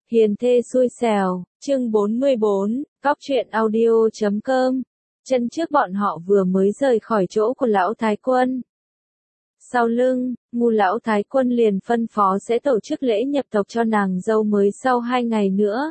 Hiền thê xui xẻo, chương 44, cóc truyện audio.com. Chân trước bọn họ vừa mới rời khỏi chỗ của lão Thái Quân. Sau lưng, ngu lão Thái Quân liền phân phó sẽ tổ chức lễ nhập tộc cho nàng dâu mới sau 2 ngày nữa.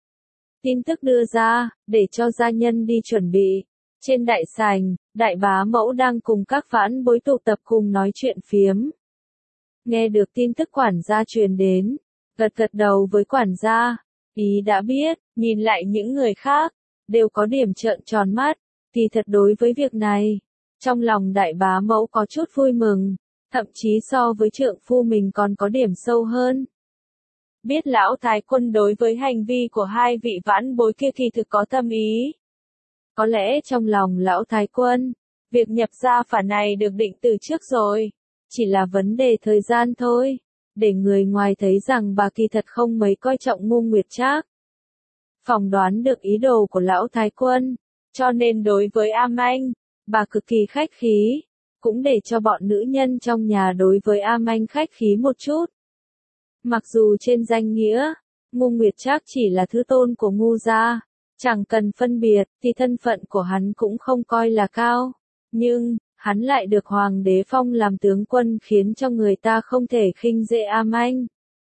Tin tức đưa ra, để cho gia nhân đi chuẩn bị. Trên đại sảnh, đại bá mẫu đang cùng các vãn bối tụ tập cùng nói chuyện phiếm. Nghe được tin tức quản gia truyền đến, gật gật đầu với quản gia, ý đã biết, nhìn lại những người khác, đều có điểm trợn tròn mắt, thì thật đối với việc này, trong lòng đại bá mẫu có chút vui mừng, thậm chí so với trượng phu mình còn có điểm sâu hơn. Biết lão Thái Quân đối với hành vi của hai vị vãn bối kia kỳ thực có tâm ý. Có lẽ trong lòng lão Thái Quân, việc nhập gia phả này được định từ trước rồi, chỉ là vấn đề thời gian thôi, để người ngoài thấy rằng bà kỳ thật không mấy coi trọng Ngu Nguyệt Trác. Phỏng đoán được ý đồ của lão Thái Quân, cho nên đối với A Manh, bà cực kỳ khách khí, cũng để cho bọn nữ nhân trong nhà đối với A Manh khách khí một chút. Mặc dù trên danh nghĩa, Ngu Nguyệt Trác chỉ là thứ tôn của Ngu gia, chẳng cần phân biệt, thì thân phận của hắn cũng không coi là cao, nhưng hắn lại được hoàng đế phong làm tướng quân khiến cho người ta không thể khinh dễ A Manh.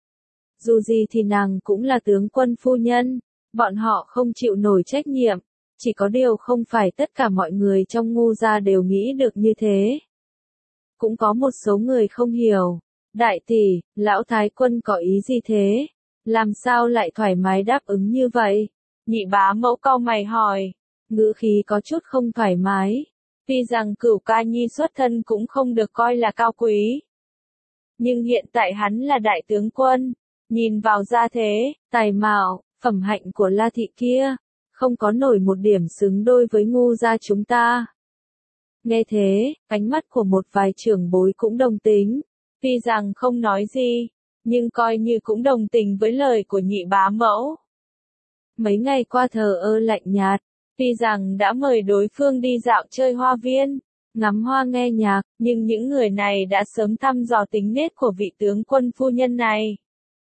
Dù gì thì nàng cũng là tướng quân phu nhân, bọn họ không chịu nổi trách nhiệm, chỉ có điều không phải tất cả mọi người trong Ngu gia đều nghĩ được như thế. Cũng có một số người không hiểu, đại tỷ, lão Thái Quân có ý gì thế? Làm sao lại thoải mái đáp ứng như vậy? Nhị bá mẫu cau mày hỏi, ngữ khí có chút không thoải mái. Tuy rằng Cửu Ca Nhi xuất thân cũng không được coi là cao quý. Nhưng hiện tại hắn là đại tướng quân, nhìn vào gia thế, tài mạo, phẩm hạnh của La thị kia, không có nổi một điểm xứng đôi với Ngu gia chúng ta. Nghe thế, ánh mắt của một vài trưởng bối cũng đồng tính, tuy rằng không nói gì, nhưng coi như cũng đồng tình với lời của nhị bá mẫu. Mấy ngày qua thờ ơ lạnh nhạt, tuy rằng đã mời đối phương đi dạo chơi hoa viên, ngắm hoa nghe nhạc, nhưng những người này đã sớm thăm dò tính nết của vị tướng quân phu nhân này.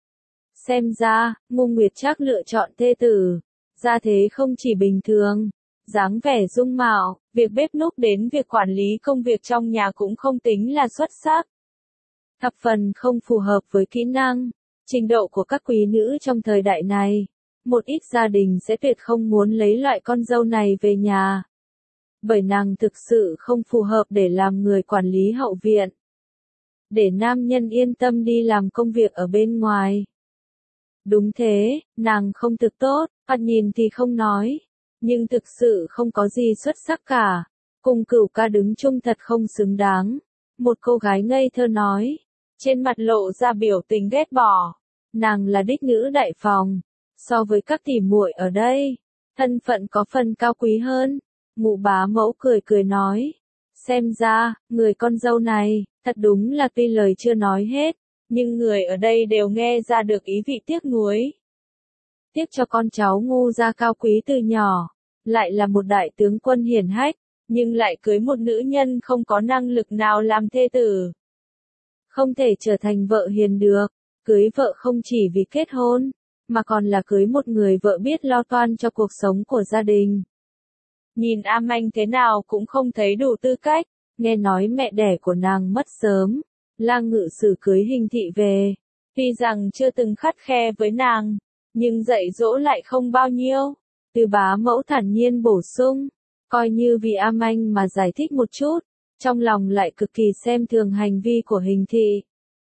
Xem ra, Ngu Nguyệt Trác lựa chọn thê tử, gia thế không chỉ bình thường, dáng vẻ dung mạo, việc bếp núc đến việc quản lý công việc trong nhà cũng không tính là xuất sắc. Thập phần không phù hợp với kỹ năng, trình độ của các quý nữ trong thời đại này. Một ít gia đình sẽ tuyệt không muốn lấy loại con dâu này về nhà. Bởi nàng thực sự không phù hợp để làm người quản lý hậu viện. Để nam nhân yên tâm đi làm công việc ở bên ngoài. Đúng thế, nàng không thực tốt, thoạt nhìn thì không nói. Nhưng thực sự không có gì xuất sắc cả. Cùng Cửu Ca đứng chung thật không xứng đáng. Một cô gái ngây thơ nói. Trên mặt lộ ra biểu tình ghét bỏ. Nàng là đích nữ đại phòng. So với các tỷ muội ở đây, thân phận có phần cao quý hơn. Mụ bá mẫu cười cười nói. Xem ra, người con dâu này, thật đúng là tuy lời chưa nói hết, nhưng người ở đây đều nghe ra được ý vị tiếc nuối. Tiếc cho con cháu Ngu gia cao quý từ nhỏ, lại là một đại tướng quân hiển hách, nhưng lại cưới một nữ nhân không có năng lực nào làm thê tử. Không thể trở thành vợ hiền được, cưới vợ không chỉ vì kết hôn, mà còn là cưới một người vợ biết lo toan cho cuộc sống của gia đình. Nhìn A Manh thế nào cũng không thấy đủ tư cách, nghe nói mẹ đẻ của nàng mất sớm, Lang Ngự Sử cưới Hình Thị về, tuy rằng chưa từng khắt khe với nàng, nhưng dạy dỗ lại không bao nhiêu. Từ bá mẫu thản nhiên bổ sung, coi như vì A Manh mà giải thích một chút, trong lòng lại cực kỳ xem thường hành vi của Hình Thị.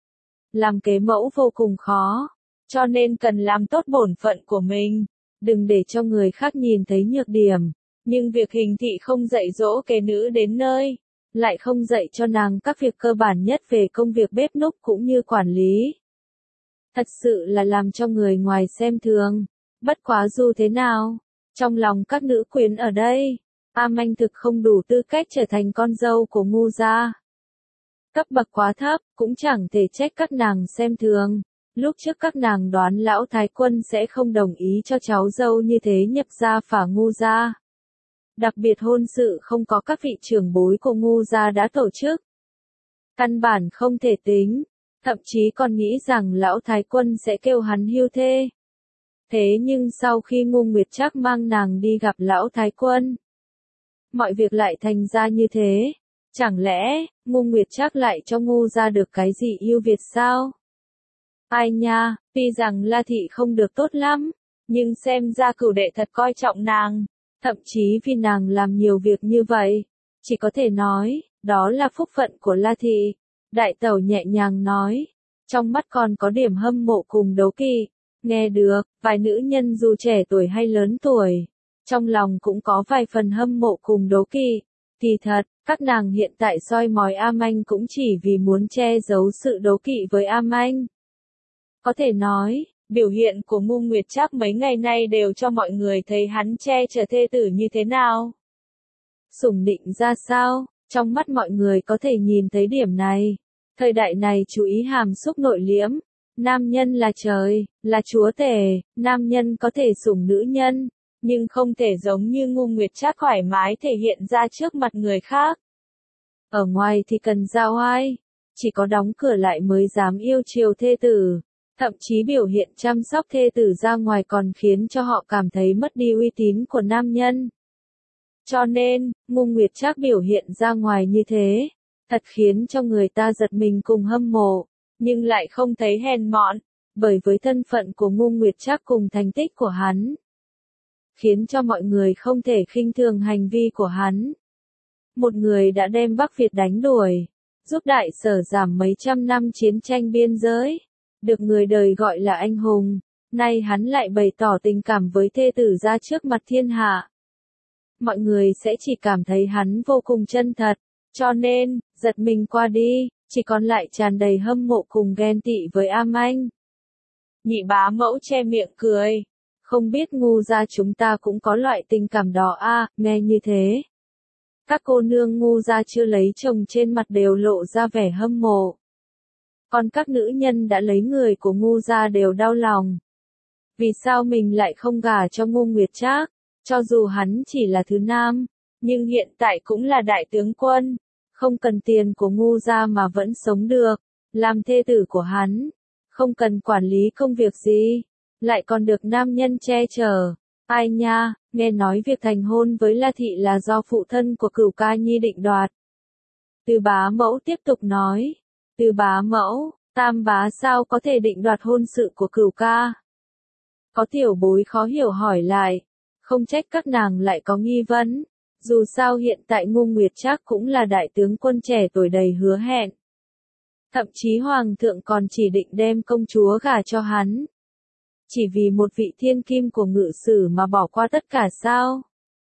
Làm kế mẫu vô cùng khó. Cho nên cần làm tốt bổn phận của mình, đừng để cho người khác nhìn thấy nhược điểm. Nhưng việc Hình Thị không dạy dỗ kế nữ đến nơi, lại không dạy cho nàng các việc cơ bản nhất về công việc bếp núc cũng như quản lý. Thật sự là làm cho người ngoài xem thường. Bất quá dù thế nào, trong lòng các nữ quyến ở đây, A Manh thực không đủ tư cách trở thành con dâu của Ngu gia. Cấp bậc quá thấp, cũng chẳng thể trách các nàng xem thường. Lúc trước các nàng đoán lão Thái Quân sẽ không đồng ý cho cháu dâu như thế nhập gia phả Ngu gia. Đặc biệt hôn sự không có các vị trưởng bối của Ngu gia đã tổ chức. Căn bản không thể tính, thậm chí còn nghĩ rằng lão Thái Quân sẽ kêu hắn hưu thê. Thế nhưng sau khi Ngu Nguyệt Trác mang nàng đi gặp lão thái quân, mọi việc lại thành ra như thế. Chẳng lẽ, Ngu Nguyệt Trác lại cho Ngu gia được cái gì ưu việt sao? Ai nha, tuy rằng La Thị không được tốt lắm, nhưng xem ra cửu đệ thật coi trọng nàng, thậm chí vì nàng làm nhiều việc như vậy. Chỉ có thể nói, đó là phúc phận của La Thị. Đại tẩu nhẹ nhàng nói, trong mắt còn có điểm hâm mộ cùng đố kỵ. Nghe được, vài nữ nhân dù trẻ tuổi hay lớn tuổi, trong lòng cũng có vài phần hâm mộ cùng đố kỵ. Kỳ thật, các nàng hiện tại soi mói A Manh cũng chỉ vì muốn che giấu sự đố kỵ với A Manh. Có thể nói, biểu hiện của Ngu Nguyệt Trác mấy ngày nay đều cho mọi người thấy hắn che chở thê tử như thế nào. Sủng nịnh ra sao, trong mắt mọi người có thể nhìn thấy điểm này. Thời đại này chú ý hàm xúc nội liễm. Nam nhân là trời, là chúa tể, nam nhân có thể sủng nữ nhân, nhưng không thể giống như Ngu Nguyệt Trác thoải mái thể hiện ra trước mặt người khác. Ở ngoài thì cần giao oai, chỉ có đóng cửa lại mới dám yêu chiều thê tử, thậm chí biểu hiện chăm sóc thê tử ra ngoài còn khiến cho họ cảm thấy mất đi uy tín của nam nhân. Cho nên, Ngu Nguyệt Trác biểu hiện ra ngoài như thế, thật khiến cho người ta giật mình cùng hâm mộ, nhưng lại không thấy hèn mọn, bởi với thân phận của Ngu Nguyệt Trác cùng thành tích của hắn, khiến cho mọi người không thể khinh thường hành vi của hắn. Một người đã đem Bắc Việt đánh đuổi, giúp Đại Sở giảm mấy trăm năm chiến tranh biên giới, được người đời gọi là anh hùng, nay hắn lại bày tỏ tình cảm với thê tử ra trước mặt thiên hạ. Mọi người sẽ chỉ cảm thấy hắn vô cùng chân thật, cho nên, giật mình qua đi, chỉ còn lại tràn đầy hâm mộ cùng ghen tị với A Manh. Nhị bá mẫu che miệng cười, không biết Ngu gia chúng ta cũng có loại tình cảm đó à, nghe như thế. Các cô nương Ngu gia chưa lấy chồng trên mặt đều lộ ra vẻ hâm mộ. Còn các nữ nhân đã lấy người của Ngu gia đều đau lòng. Vì sao mình lại không gả cho Ngu Nguyệt Trác, cho dù hắn chỉ là thứ nam, nhưng hiện tại cũng là đại tướng quân, không cần tiền của Ngu gia mà vẫn sống được, làm thê tử của hắn, không cần quản lý công việc gì, lại còn được nam nhân che chở. Ai nha, nghe nói việc thành hôn với La Thị là do phụ thân của Cửu Ca Nhi định đoạt. Từ bá mẫu tiếp tục nói, từ bá mẫu, tam bá sao có thể định đoạt hôn sự của Cửu Ca? Có tiểu bối khó hiểu hỏi lại, không trách các nàng lại có nghi vấn, dù sao hiện tại Ngu Nguyệt Trác cũng là đại tướng quân trẻ tuổi đầy hứa hẹn. Thậm chí hoàng thượng còn chỉ định đem công chúa gả cho hắn. Chỉ vì một vị thiên kim của Ngự Sử mà bỏ qua tất cả sao?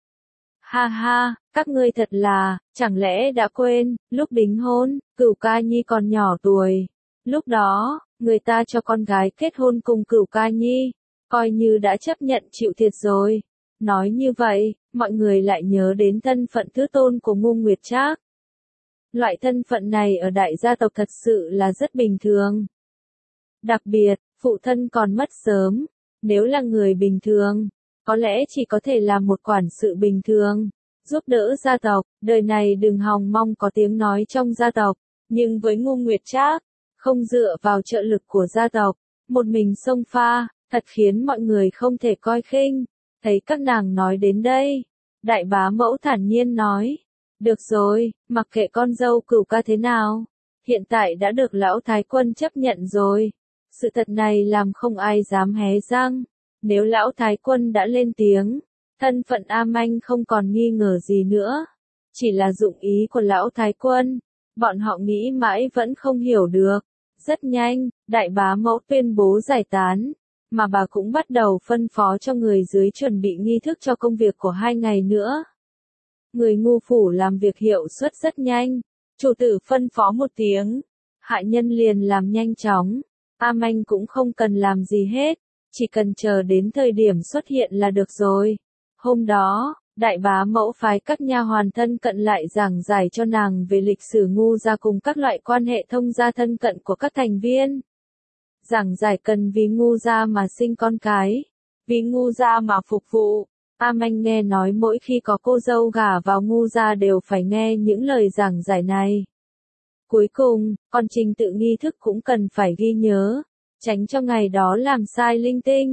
Ha ha, các ngươi thật là, chẳng lẽ đã quên, lúc đính hôn, Cửu Ca Nhi còn nhỏ tuổi. Lúc đó, người ta cho con gái kết hôn cùng Cửu Ca Nhi, coi như đã chấp nhận chịu thiệt rồi. Nói như vậy, mọi người lại nhớ đến thân phận thứ tôn của Ngu Nguyệt Trác. Loại thân phận này ở đại gia tộc thật sự là rất bình thường. Đặc biệt, phụ thân còn mất sớm, nếu là người bình thường, có lẽ chỉ có thể làm một quản sự bình thường, giúp đỡ gia tộc, đời này đừng hòng mong có tiếng nói trong gia tộc, nhưng với Ngu Nguyệt Trác, không dựa vào trợ lực của gia tộc, một mình xông pha, thật khiến mọi người không thể coi khinh. Thấy các nàng nói đến đây, đại bá mẫu thản nhiên nói, được rồi, mặc kệ con dâu Cửu Ca thế nào, hiện tại đã được lão thái quân chấp nhận rồi. Sự thật này làm không ai dám hé răng, nếu lão thái quân đã lên tiếng, thân phận A Manh không còn nghi ngờ gì nữa, chỉ là dụng ý của lão thái quân, bọn họ nghĩ mãi vẫn không hiểu được. Rất nhanh, đại bá mẫu tuyên bố giải tán, mà bà cũng bắt đầu phân phó cho người dưới chuẩn bị nghi thức cho công việc của 2 ngày nữa. Người Ngu phủ làm việc hiệu suất rất nhanh, chủ tử phân phó một tiếng, hạ nhân liền làm nhanh chóng, A Manh cũng không cần làm gì hết, chỉ cần chờ đến thời điểm xuất hiện là được rồi. Hôm đó, đại bá mẫu phái các nha hoàn thân cận lại giảng giải cho nàng về lịch sử Ngu gia cùng các loại quan hệ thông gia thân cận của các thành viên. Giảng giải cần vì Ngu gia mà sinh con cái, vì Ngu gia mà phục vụ. A Manh nghe nói mỗi khi có cô dâu gả vào Ngu gia đều phải nghe những lời giảng giải này. Cuối cùng, còn trình tự nghi thức cũng cần phải ghi nhớ, tránh cho ngày đó làm sai linh tinh.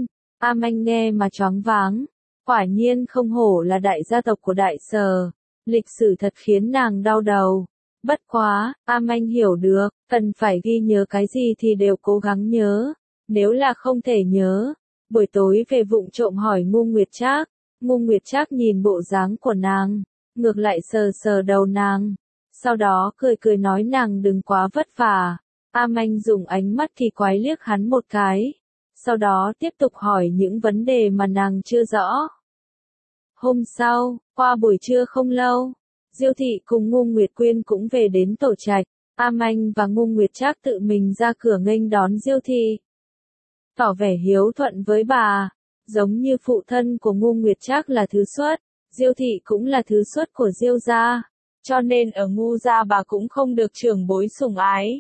A Manh nghe mà choáng váng. Quả nhiên không hổ là đại gia tộc của Đại Sở. Lịch sử thật khiến nàng đau đầu. Bất quá, A Manh hiểu được, cần phải ghi nhớ cái gì thì đều cố gắng nhớ. Nếu là không thể nhớ, buổi tối về vụng trộm hỏi Ngu Nguyệt Trác. Ngu Nguyệt Trác nhìn bộ dáng của nàng, ngược lại sờ sờ đầu nàng. Sau đó cười cười nói nàng đừng quá vất vả. A Manh dùng ánh mắt kỳ quái liếc hắn một cái. Sau đó tiếp tục hỏi những vấn đề mà nàng chưa rõ. Hôm sau, qua buổi trưa không lâu, Diêu Thị cùng Ngu Nguyệt Quyên cũng về đến tổ trạch. A Manh và Ngu Nguyệt Trác tự mình ra cửa nghênh đón Diêu Thị, tỏ vẻ hiếu thuận với bà. Giống như phụ thân của Ngu Nguyệt Trác là thứ xuất, Diêu Thị cũng là thứ xuất của Diêu gia, cho nên ở Ngu gia bà cũng không được trưởng bối sủng ái.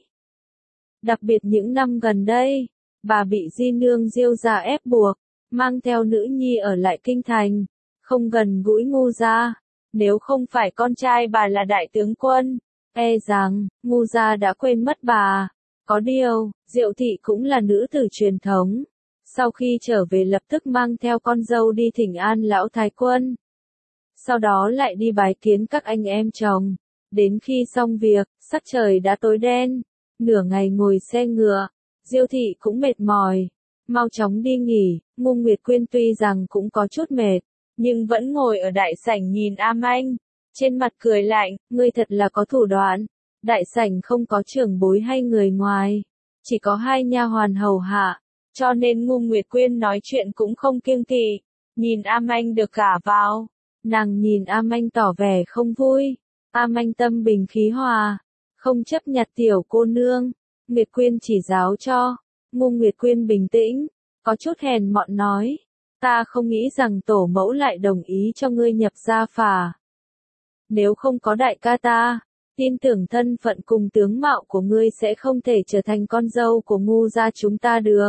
Đặc biệt những năm gần đây, bà bị di nương Diêu gia ép buộc, mang theo nữ nhi ở lại kinh thành, không gần gũi Ngu gia. Nếu không phải con trai bà là đại tướng quân, e rằng Ngu gia đã quên mất bà. Có điều, Diệu Thị cũng là nữ tử truyền thống. Sau khi trở về lập tức mang theo con dâu đi thỉnh an lão thái quân. Sau đó lại đi bái kiến các anh em chồng. Đến khi xong việc, sắc trời đã tối đen. Nửa ngày ngồi xe ngựa, Diêu Thị cũng mệt mỏi. Mau chóng đi nghỉ. Ngu Nguyệt Quyên tuy rằng cũng có chút mệt, nhưng vẫn ngồi ở đại sảnh nhìn A Manh. Trên mặt cười lạnh, ngươi thật là có thủ đoạn. Đại sảnh không có trưởng bối hay người ngoài, chỉ có hai nha hoàn hầu hạ, cho nên Ngu Nguyệt Quyên nói chuyện cũng không kiêng kỵ. Nhìn A Manh được gả vào, nàng nhìn A Manh tỏ vẻ không vui. A Manh tâm bình khí hòa, không chấp nhặt tiểu cô nương. Nguyệt Quyên chỉ giáo cho. Ngu Nguyệt Quyên bình tĩnh, có chút hèn mọn nói, ta không nghĩ rằng tổ mẫu lại đồng ý cho ngươi nhập gia phả. Nếu không có đại ca ta, tin tưởng thân phận cùng tướng mạo của ngươi sẽ không thể trở thành con dâu của Ngu gia chúng ta được.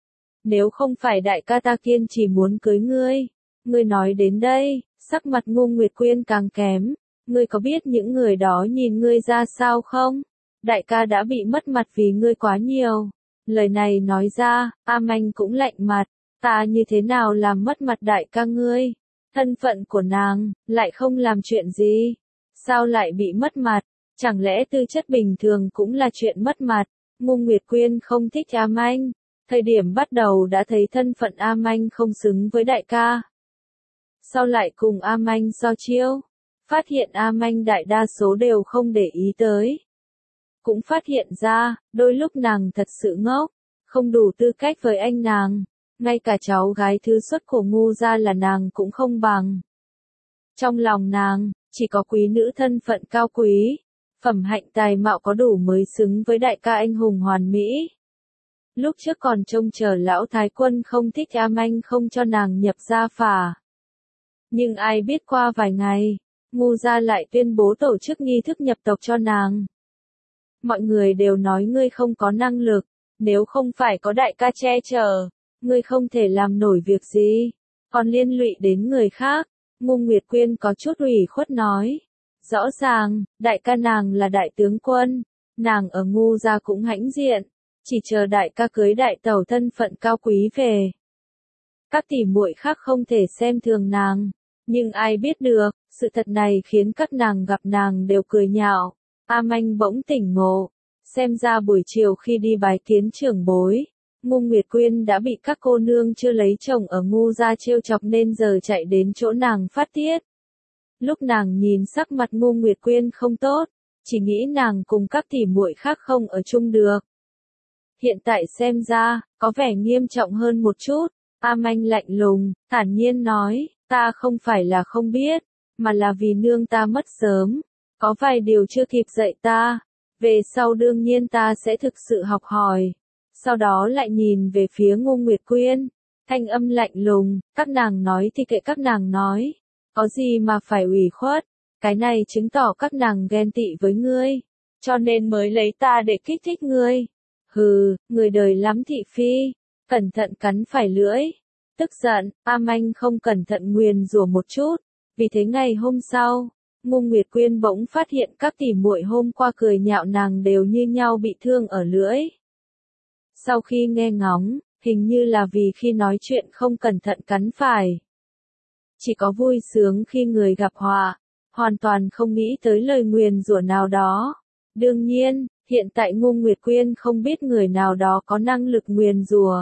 Nếu không phải đại ca ta kiên trì muốn cưới ngươi. Ngươi nói đến đây, sắc mặt Ngu Nguyệt Quyên càng kém. Ngươi có biết những người đó nhìn ngươi ra sao không? Đại ca đã bị mất mặt vì ngươi quá nhiều. Lời này nói ra, A Manh cũng lạnh mặt. Ta như thế nào làm mất mặt đại ca ngươi? Thân phận của nàng, lại không làm chuyện gì. Sao lại bị mất mặt? Chẳng lẽ tư chất bình thường cũng là chuyện mất mặt? Ngu Nguyệt Quyên không thích A Manh. Thời điểm bắt đầu đã thấy thân phận A Manh không xứng với đại ca. Sau lại cùng A Manh so chiêu. Phát hiện A Manh đại đa số đều không để ý tới. Cũng phát hiện ra, đôi lúc nàng thật sự ngốc, không đủ tư cách với anh nàng. Ngay cả cháu gái thứ xuất của Ngu gia là nàng cũng không bằng. Trong lòng nàng, chỉ có quý nữ thân phận cao quý, phẩm hạnh tài mạo có đủ mới xứng với đại ca anh hùng hoàn mỹ. Lúc trước còn trông chờ lão thái quân không thích A Manh không cho nàng nhập gia phả. Nhưng ai biết qua vài ngày, Ngu gia lại tuyên bố tổ chức nghi thức nhập tộc cho nàng. Mọi người đều nói ngươi không có năng lực, nếu không phải có đại ca che chở, ngươi không thể làm nổi việc gì, còn liên lụy đến người khác. Ngu Nguyệt Quyên có chút ủy khuất nói. Rõ ràng, đại ca nàng là đại tướng quân, nàng ở Ngu gia cũng hãnh diện, chỉ chờ đại ca cưới đại tẩu thân phận cao quý về. Các tỷ muội khác không thể xem thường nàng, nhưng ai biết được, sự thật này khiến các nàng gặp nàng đều cười nhạo. A Manh bỗng tỉnh ngộ, xem ra buổi chiều khi đi bái kiến trưởng bối, Ngu Nguyệt Quyên đã bị các cô nương chưa lấy chồng ở Ngu gia trêu chọc nên giờ chạy đến chỗ nàng phát tiết. Lúc nàng nhìn sắc mặt Ngu Nguyệt Quyên không tốt, chỉ nghĩ nàng cùng các tỷ muội khác không ở chung được. Hiện tại xem ra, có vẻ nghiêm trọng hơn một chút. A Manh lạnh lùng, thản nhiên nói, ta không phải là không biết, mà là vì nương ta mất sớm, có vài điều chưa kịp dạy ta, về sau đương nhiên ta sẽ thực sự học hỏi. Sau đó lại nhìn về phía Ngu Nguyệt Quyên, thanh âm lạnh lùng, các nàng nói thì kệ các nàng nói, có gì mà phải ủy khuất, cái này chứng tỏ các nàng ghen tị với ngươi, cho nên mới lấy ta để kích thích ngươi. Hừ, người đời lắm thị phi, cẩn thận cắn phải lưỡi. Tức giận, A Manh không cẩn thận nguyền rủa một chút, vì thế ngày hôm sau, Ngu Nguyệt Quyên bỗng phát hiện các tỷ muội hôm qua cười nhạo nàng đều như nhau bị thương ở lưỡi. Sau khi nghe ngóng, hình như là vì khi nói chuyện không cẩn thận cắn phải. Chỉ có vui sướng khi người gặp họa, hoàn toàn không nghĩ tới lời nguyền rủa nào đó. Đương nhiên, hiện tại Ngô Nguyệt Quyên không biết người nào đó có năng lực nguyền rủa.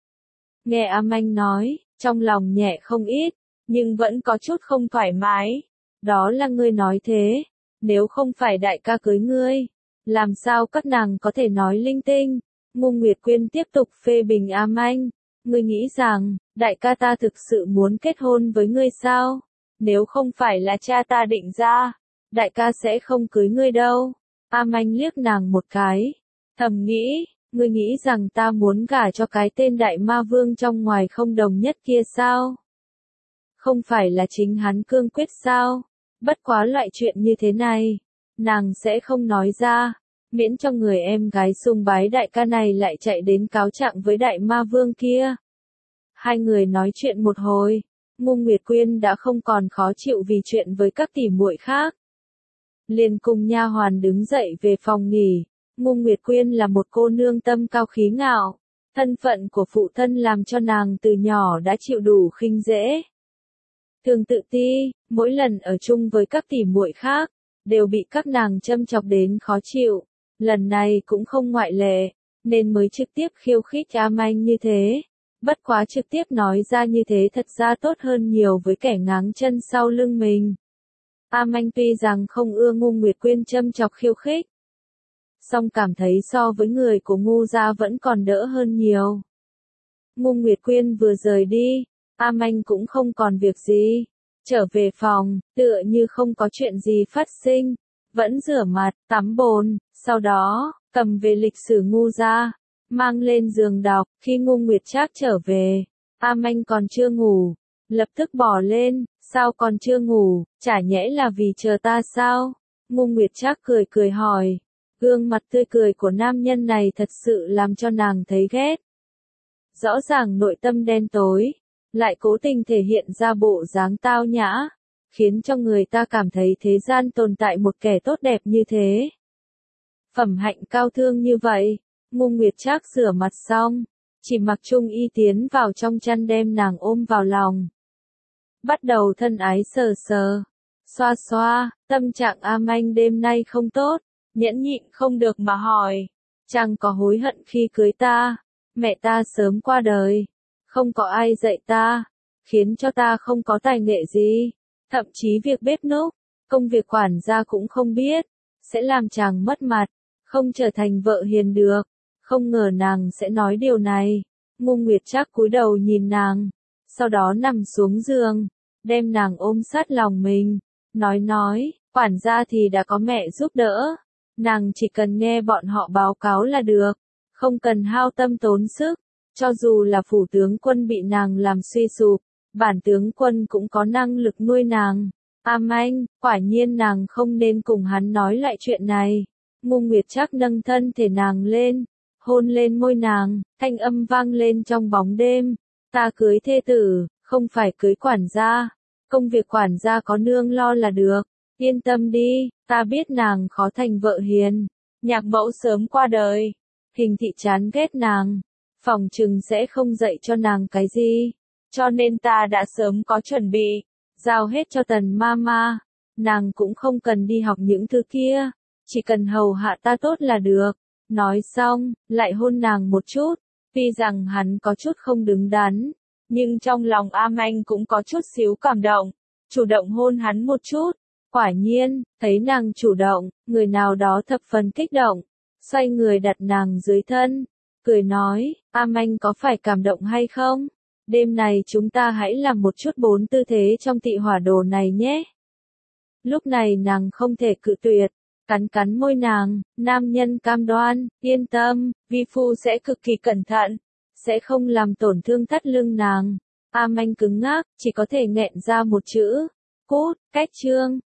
Nghe A Manh nói, trong lòng nhẹ không ít, nhưng vẫn có chút không thoải mái. Đó là ngươi nói thế, nếu không phải đại ca cưới ngươi, làm sao các nàng có thể nói linh tinh. Ngô Nguyệt Quyên tiếp tục phê bình A Manh, ngươi nghĩ rằng, đại ca ta thực sự muốn kết hôn với ngươi sao? Nếu không phải là cha ta định ra, đại ca sẽ không cưới ngươi đâu. A Manh liếc nàng một cái, thầm nghĩ, ngươi nghĩ rằng ta muốn gả cho cái tên đại ma vương trong ngoài không đồng nhất kia sao? Không phải là chính hắn cương quyết sao? Bất quá loại chuyện như thế này, nàng sẽ không nói ra, miễn cho người em gái sùng bái đại ca này lại chạy đến cáo trạng với đại ma vương kia. Hai người nói chuyện một hồi, Ngô Nguyệt Quyên đã không còn khó chịu vì chuyện với các tỷ muội khác. Liền cùng nha hoàn đứng dậy về phòng nghỉ. Ngô Nguyệt Quyên là một cô nương tâm cao khí ngạo, thân phận của phụ thân làm cho nàng từ nhỏ đã chịu đủ khinh dễ. Thường tự ti, mỗi lần ở chung với các tỷ muội khác, đều bị các nàng châm chọc đến khó chịu. Lần này cũng không ngoại lệ, nên mới trực tiếp khiêu khích A Manh như thế. Bất quá trực tiếp nói ra như thế thật ra tốt hơn nhiều với kẻ ngáng chân sau lưng mình. A Manh tuy rằng không ưa Ngô Nguyệt Quyên châm chọc khiêu khích, song cảm thấy so với người của Ngô gia vẫn còn đỡ hơn nhiều. Ngô Nguyệt Quyên vừa rời đi, A Manh cũng không còn việc gì. Trở về phòng, tựa như không có chuyện gì phát sinh, vẫn rửa mặt, tắm bồn, sau đó, cầm về lịch sử Ngô gia, mang lên giường đọc. Khi Ngô Nguyệt Trác trở về, A Manh còn chưa ngủ, lập tức bỏ lên, sao còn chưa ngủ, chả nhẽ là vì chờ ta sao? Ngô Nguyệt Trác cười cười hỏi, gương mặt tươi cười của nam nhân này thật sự làm cho nàng thấy ghét. Rõ ràng nội tâm đen tối, lại cố tình thể hiện ra bộ dáng tao nhã, khiến cho người ta cảm thấy thế gian tồn tại một kẻ tốt đẹp như thế. Phẩm hạnh cao thương như vậy. Ngô Nguyệt Trác rửa mặt xong, chỉ mặc trung y tiến vào trong chăn đem nàng ôm vào lòng. Bắt đầu thân ái sờ sờ, xoa xoa, tâm trạng A Manh đêm nay không tốt, nhẫn nhịn không được mà hỏi, chẳng có hối hận khi cưới ta, mẹ ta sớm qua đời, không có ai dạy ta, khiến cho ta không có tài nghệ gì, thậm chí việc bếp núc, công việc quản gia cũng không biết, sẽ làm chàng mất mặt, không trở thành vợ hiền được. Không ngờ nàng sẽ nói điều này. Ngô Nguyệt Trác cúi đầu nhìn nàng, sau đó nằm xuống giường, đem nàng ôm sát lòng mình, nói, quản gia thì đã có mẹ giúp đỡ, nàng chỉ cần nghe bọn họ báo cáo là được, không cần hao tâm tốn sức, cho dù là phủ tướng quân bị nàng làm suy sụp, bản tướng quân cũng có năng lực nuôi nàng. A Manh, quả nhiên nàng không nên cùng hắn nói lại chuyện này. Ngô Nguyệt Trác nâng thân thể nàng lên, hôn lên môi nàng, thanh âm vang lên trong bóng đêm, ta cưới thê tử, không phải cưới quản gia, công việc quản gia có nương lo là được, yên tâm đi, ta biết nàng khó thành vợ hiền, nhạc mẫu sớm qua đời, Hình Thị chán ghét nàng, phòng trừng sẽ không dạy cho nàng cái gì, cho nên ta đã sớm có chuẩn bị, giao hết cho Tần Mama, nàng cũng không cần đi học những thứ kia, chỉ cần hầu hạ ta tốt là được. Nói xong, lại hôn nàng một chút, tuy rằng hắn có chút không đứng đắn, nhưng trong lòng A Manh cũng có chút xíu cảm động, chủ động hôn hắn một chút. Quả nhiên, thấy nàng chủ động, người nào đó thập phần kích động, xoay người đặt nàng dưới thân, cười nói, A Manh có phải cảm động hay không? Đêm này chúng ta hãy làm một chút 4 tư thế trong Tị Hỏa Đồ này nhé. Lúc này nàng không thể cự tuyệt. Cắn cắn môi nàng, nam nhân cam đoan, yên tâm, vi phu sẽ cực kỳ cẩn thận, sẽ không làm tổn thương thắt lưng nàng. A Manh cứng ngắc, chỉ có thể nghẹn ra một chữ, cút, cách chương.